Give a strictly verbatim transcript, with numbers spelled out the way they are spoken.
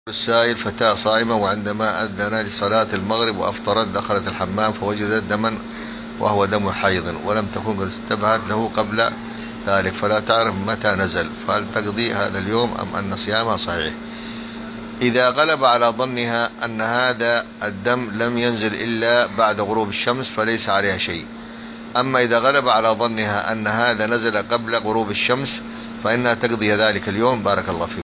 السائل: فتاة صائمة وعندما أذن لصلاة المغرب وأفطرت دخلت الحمام فوجدت دما وهو دم حيض ولم تكن قد استبهت له قبل ذلك، فلا تعرف متى نزل، فهل تقضي هذا اليوم أم أن صيامها صحيح؟ إذا غلب على ظنها أن هذا الدم لم ينزل إلا بعد غروب الشمس فليس عليها شيء. أما إذا غلب على ظنها أن هذا نزل قبل غروب الشمس فإنها تقضي ذلك اليوم. بارك الله فيك.